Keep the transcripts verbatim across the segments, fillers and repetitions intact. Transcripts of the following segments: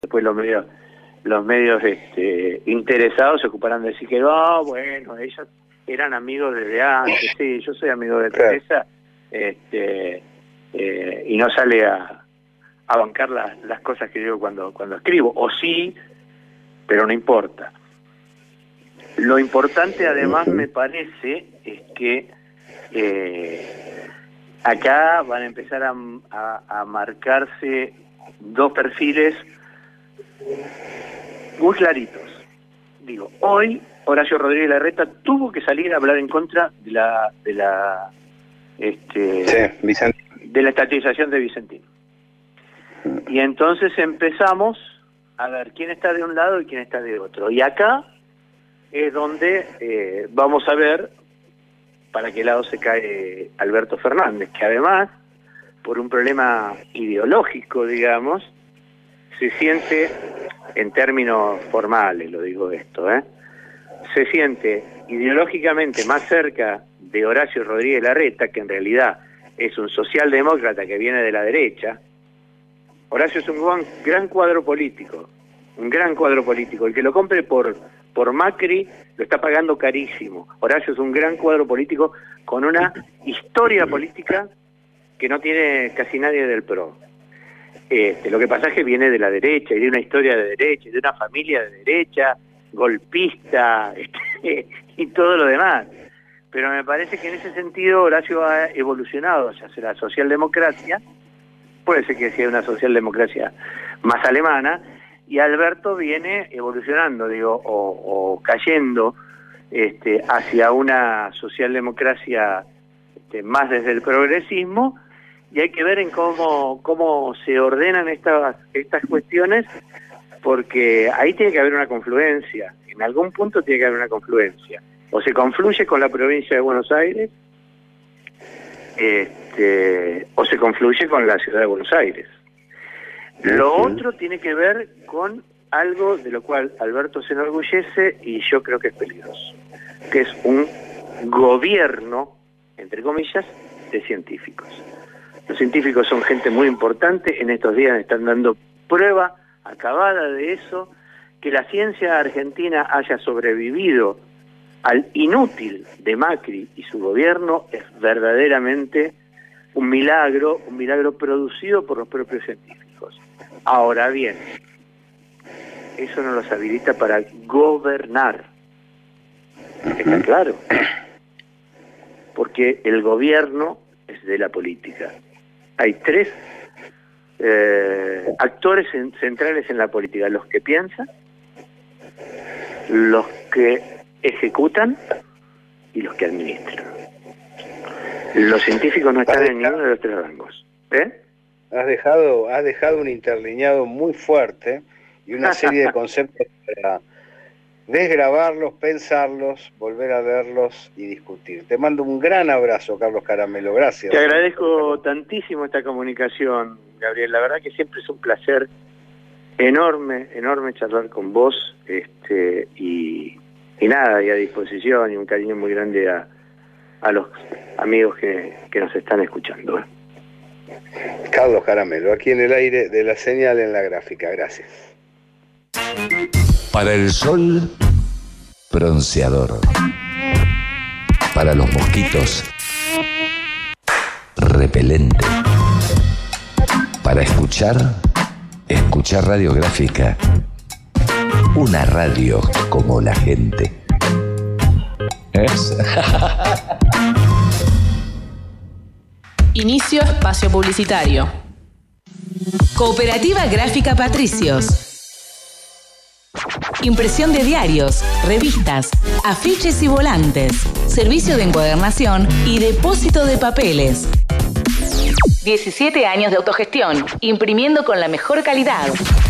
Después los medios, los medios este, interesados se ocuparán de decir que, oh, bueno, ellos eran amigos desde antes, sí, yo soy amigo de Teresa, este, eh, y no sale a, a bancar la, las cosas que digo cuando, cuando escribo, o sí, pero no importa. Lo importante además me parece es que eh, acá van a empezar a, a, a marcarse dos perfiles muy claritos. Digo, hoy Horacio Rodríguez Larreta tuvo que salir a hablar en contra de la de la este sí, de la estatización de Vicentín. Y entonces empezamos a ver quién está de un lado y quién está de otro. Y acá es donde eh, vamos a ver para qué lado se cae Alberto Fernández, que además, por un problema ideológico, digamos, se siente, en términos formales lo digo esto, ¿eh? se siente ideológicamente más cerca de Horacio Rodríguez Larreta, que en realidad es un socialdemócrata que viene de la derecha. Horacio es un gran, gran cuadro político, un gran cuadro político. El que lo compre por, por Macri lo está pagando carísimo. Horacio es un gran cuadro político con una historia política que no tiene casi nadie del P R O. Este, lo que pasa es que viene de la derecha, y de una historia de derecha, y de una familia de derecha, golpista, este, y todo lo demás. Pero me parece que en ese sentido Horacio ha evolucionado hacia la socialdemocracia, puede ser que sea una socialdemocracia más alemana, y Alberto viene evolucionando, digo, o, o cayendo este, hacia una socialdemocracia este, más desde el progresismo, y hay que ver en cómo cómo se ordenan estas estas cuestiones, porque ahí tiene que haber una confluencia, en algún punto tiene que haber una confluencia, o se confluye con la provincia de Buenos Aires, este, o se confluye con la ciudad de Buenos Aires. Lo otro tiene que ver con algo de lo cual Alberto se enorgullece y yo creo que es peligroso, que es un gobierno, entre comillas, de científicos. Los científicos son gente muy importante, en estos días están dando prueba acabada de eso, que la ciencia argentina haya sobrevivido al inútil de Macri y su gobierno es verdaderamente un milagro, un milagro producido por los propios científicos. Ahora bien, eso no los habilita para gobernar. ¿Está claro? Porque el gobierno es de la política. Hay tres eh, actores en, centrales en la política: los que piensan, los que ejecutan y los que administran. Los científicos no están en ninguno de los tres rangos. ¿Eh? Has dejado, has dejado un interlineado muy fuerte y una serie de conceptos para desgrabarlos, pensarlos, volver a verlos y discutir. Te mando un gran abrazo, Carlos Caramelo. Gracias. Te agradezco tantísimo esta comunicación, Gabriel. La verdad que siempre es un placer enorme, enorme charlar con vos, este, y, y nada, y a disposición, y un cariño muy grande a, a los amigos que, que nos están escuchando. ¿eh? Carlos Caramelo, aquí en el aire de La Señal en la Gráfica. Gracias. Para el sol, bronceador. Para los mosquitos, repelente. Para escuchar, escuchar radiográfica. Una radio como la gente. ¿Es? Inicio espacio publicitario. Cooperativa Gráfica Patricios. Impresión de diarios, revistas, afiches y volantes. Servicio de encuadernación y depósito de papeles. diecisiete años de autogestión, imprimiendo con la mejor calidad.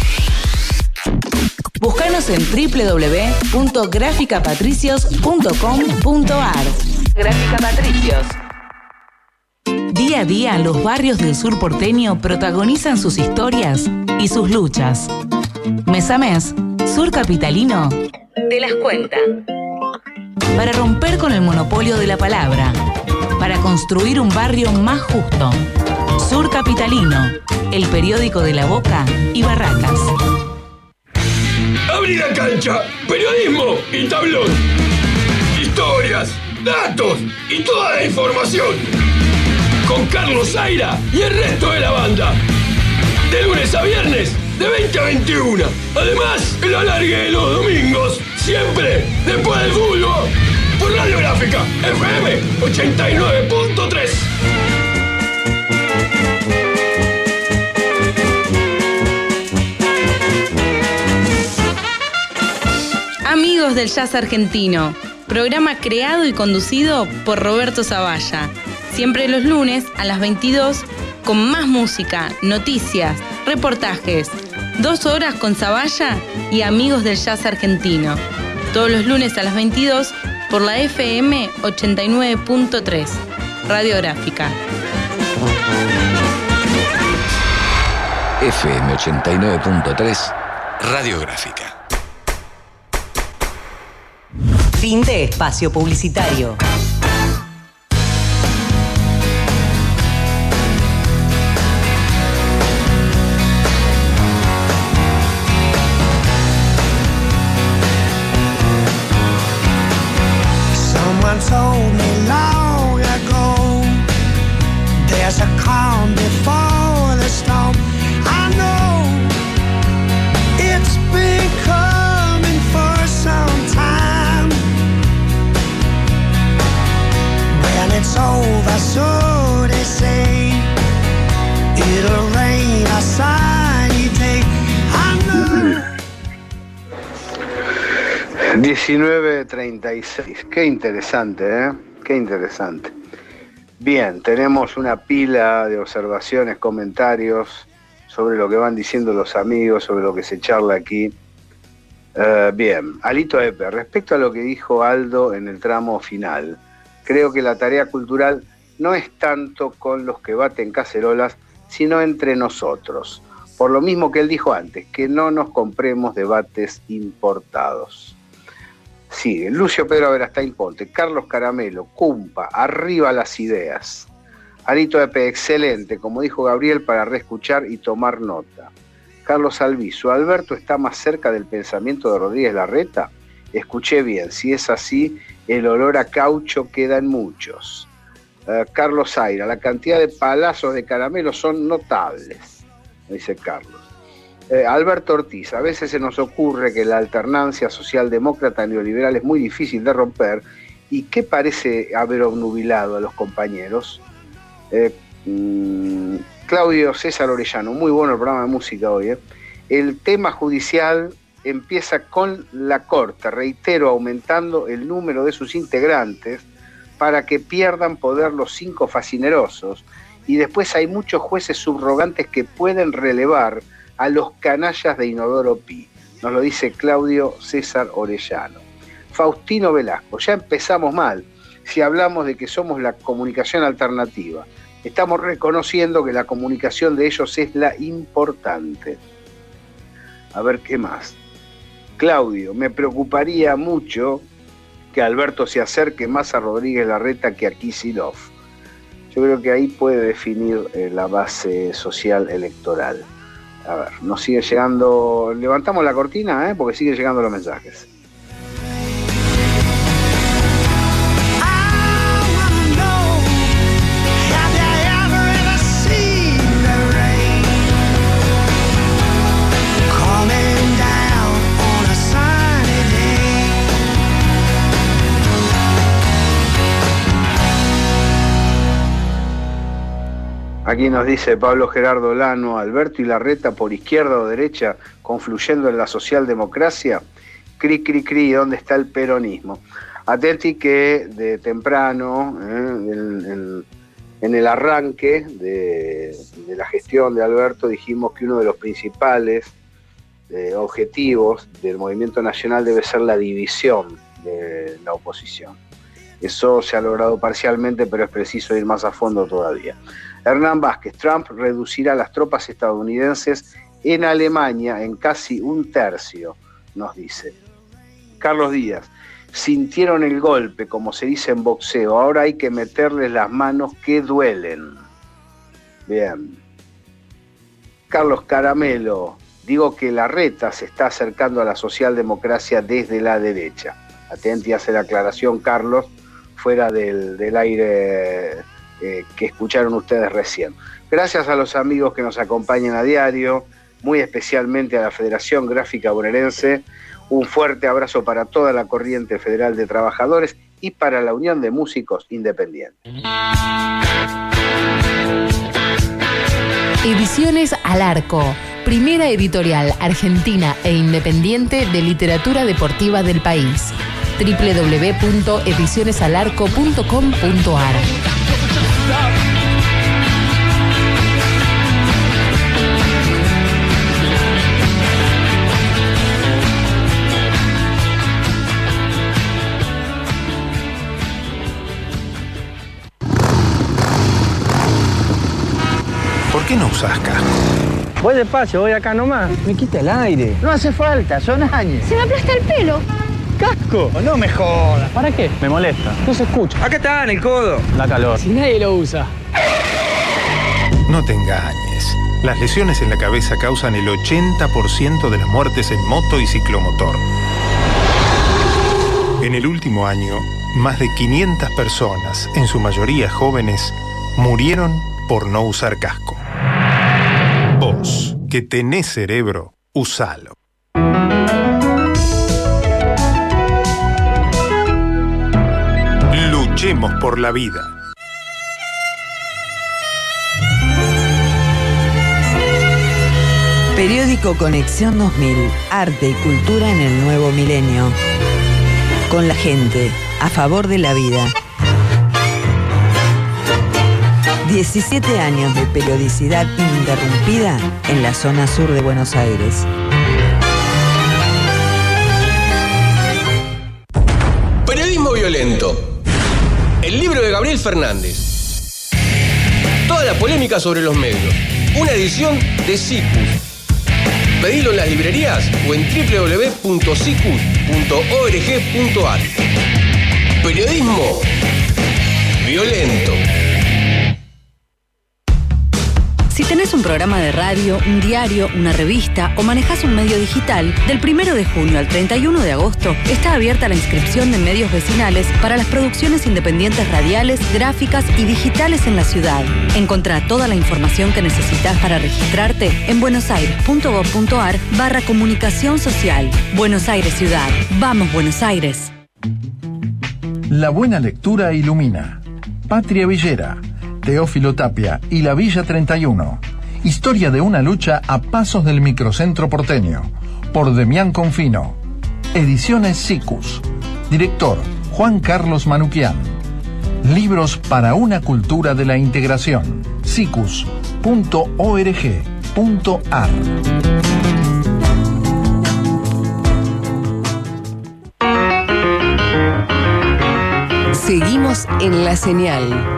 Búscanos en doble u doble u doble u punto gráfica patricios punto com punto a r. Gráfica Patricios. Día a día, los barrios del sur porteño protagonizan sus historias y sus luchas. Mes a mes, Sur Capitalino te las cuenta. Para romper con el monopolio de la palabra, para construir un barrio más justo. Sur Capitalino, el periódico de La Boca y Barracas. Abrí la cancha, periodismo y tablón. Historias, datos y toda la información. Con Carlos Zaira y el resto de la banda. De lunes a viernes, de veinte a veintiuno. Además, el alargue de los domingos, siempre después del fútbol. Por Radio Gráfica, F M ochenta y nueve punto tres. Amigos del Jazz Argentino, programa creado y conducido por Roberto Zavalla. Siempre los lunes a las veintidós con más música, noticias, reportajes. Dos horas con Zavalla y Amigos del Jazz Argentino. Todos los lunes a las veintidós por la F M ochenta y nueve punto tres. Radio Gráfica. F M ochenta y nueve punto tres. Radio Gráfica. Fin de espacio publicitario. Someone told me long ago there's a calm before the storm. I know it's been coming for some time. When it's over, so they say, it'll rain a sunny day. I know. diecinueve treinta y seis. Qué interesante, ¿eh? Qué interesante. Bien, tenemos una pila de observaciones, comentarios sobre lo que van diciendo los amigos, sobre lo que se charla aquí. Uh, bien, Alito Epe, respecto a lo que dijo Aldo en el tramo final, creo que la tarea cultural no es tanto con los que baten cacerolas, sino entre nosotros. Por lo mismo que él dijo antes, que no nos compremos debates importados. Sigue, Lucio Pedro Verastain Ponte, Carlos Caramelo, Cumpa, arriba las ideas. Alito Epe, excelente, como dijo Gabriel, para reescuchar y tomar nota. Carlos Alviso, Alberto está más cerca del pensamiento de Rodríguez Larreta. Escuché bien, si es así, el olor a caucho queda en muchos. Uh, Carlos Zaira, la cantidad de palazos de caramelo son notables, dice Carlos. Eh, Alberto Ortiz, a veces se nos ocurre que la alternancia socialdemócrata neoliberal es muy difícil de romper. ¿Y qué parece haber obnubilado a los compañeros? Eh, mmm, Claudio César Orellano, muy bueno el programa de música hoy. Eh. El tema judicial empieza con la Corte, reitero, aumentando el número de sus integrantes para que pierdan poder los cinco facinerosos. Y después hay muchos jueces subrogantes que pueden relevar a los canallas de Inodoro Pi. Nos lo dice Claudio César Orellano. Faustino Velasco, ya empezamos mal. Si hablamos de que somos la comunicación alternativa, estamos reconociendo que la comunicación de ellos es la importante. A ver qué más. Claudio, me preocuparía mucho que Alberto se acerque más a Rodríguez Larreta que a Kicillof. Yo creo que ahí puede definir eh, la base social electoral. A ver, nos sigue llegando... Levantamos la cortina, ¿eh? Porque siguen llegando los mensajes. Aquí nos dice Pablo Gerardo Lano, Alberto y Larreta por izquierda o derecha, confluyendo en la socialdemocracia. Cri, cri, cri, ¿dónde está el peronismo? Atenti que de temprano, eh, en, en, en el arranque de, de la gestión de Alberto, dijimos que uno de los principales eh, objetivos del movimiento nacional debe ser la división de la oposición. Eso se ha logrado parcialmente, pero es preciso ir más a fondo todavía. Hernán Vázquez, Trump reducirá las tropas estadounidenses en Alemania en casi un tercio, nos dice. Carlos Díaz, sintieron el golpe, como se dice en boxeo, ahora hay que meterles las manos que duelen. Bien. Carlos Caramelo, digo que Larreta se está acercando a la socialdemocracia desde la derecha. Atenti a hacer la aclaración, Carlos, fuera del, del aire eh, que escucharon ustedes recién. Gracias a los amigos que nos acompañan a diario, muy especialmente a la Federación Gráfica Bonaerense. Un fuerte abrazo para toda la corriente federal de trabajadores y para la Unión de Músicos Independientes. Ediciones Al Arco, primera editorial argentina e independiente de literatura deportiva del país. doble u doble u doble u punto ediciones al arco punto com punto a r. ¿Por qué no usás casco? Voy despacio, voy acá nomás. Me quita el aire. No hace falta, son años. Se me aplasta el pelo. ¡Casco! No me jodas. ¿Para qué? Me molesta. No se escucha. Acá está, en el codo. La calor. Si nadie lo usa. No te engañes. Las lesiones en la cabeza causan el ochenta por ciento de las muertes en moto y ciclomotor. En el último año, más de quinientas personas, en su mayoría jóvenes, murieron por no usar casco. Vos, que tenés cerebro, usalo. Luchemos por la vida. Periódico Conexión dos mil. Arte y cultura en el nuevo milenio. Con la gente, a favor de la vida. diecisiete años de periodicidad ininterrumpida en la zona sur de Buenos Aires. Periodismo violento. El libro de Gabriel Fernández. Toda la polémica sobre los medios. Una edición de Cicus. Pedilo en las librerías o en doble u doble u doble u punto cicus punto org punto a r. Periodismo violento. Si tenés un programa de radio, un diario, una revista o manejás un medio digital, del primero de junio al treinta y uno de agosto está abierta la inscripción de medios vecinales para las producciones independientes radiales, gráficas y digitales en la ciudad. Encontrá toda la información que necesitas para registrarte en buenosaires punto gov punto a r barra comunicación social. Buenos Aires Ciudad. Vamos, Buenos Aires. La buena lectura ilumina. Patria Villera, Teófilo Tapia y la Villa treinta y uno. Historia de una lucha a pasos del microcentro porteño. Por Demián Confino. Ediciones Cicus. Director Juan Carlos Manuquian. Libros para una cultura de la integración. cicus punto org punto a r. Seguimos en la señal.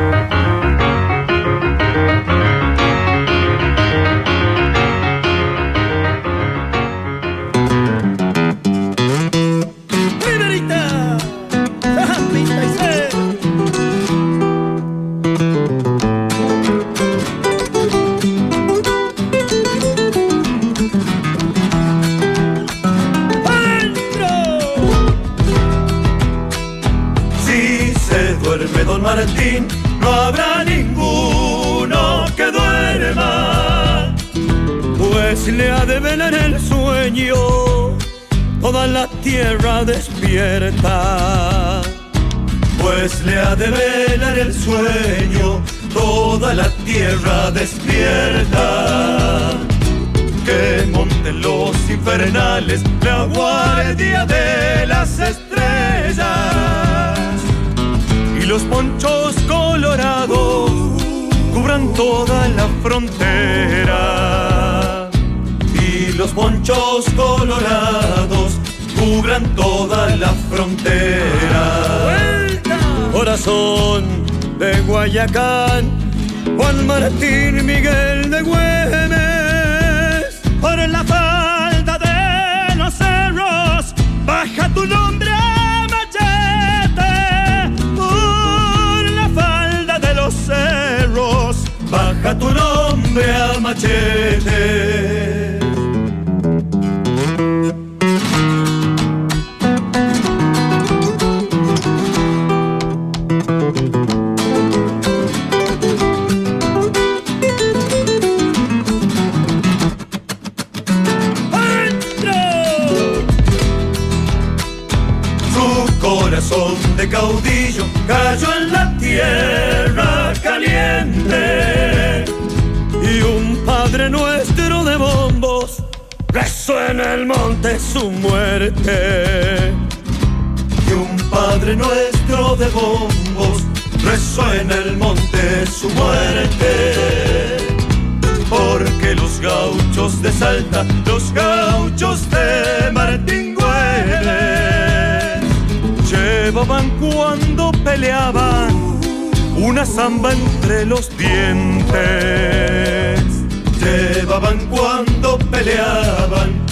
Martín, no habrá ninguno que duerma, pues le ha de velar el sueño toda la tierra despierta, pues le ha de velar el sueño toda la tierra despierta, que monten los infernales la guardia de las estrellas, los ponchos colorados cubran toda la frontera, y los ponchos colorados cubran toda la frontera. ¡Vuelta! Corazón de Guayacán, Juan Martín Miguel de Güemes, por la falda de los cerros, baja tu nombre a machete, por la falda de los cerros, baja tu nombre a machete. grande caudillo cayó en la tierra caliente y un Padre Nuestro de bombos rezó en el monte su muerte. Y un Padre Nuestro de bombos rezó en el monte su muerte. Porque los gauchos de Salta, los gauchos de Martín Güemes, llevaban cuando peleaban una zamba entre los dientes. Llevaban cuando peleaban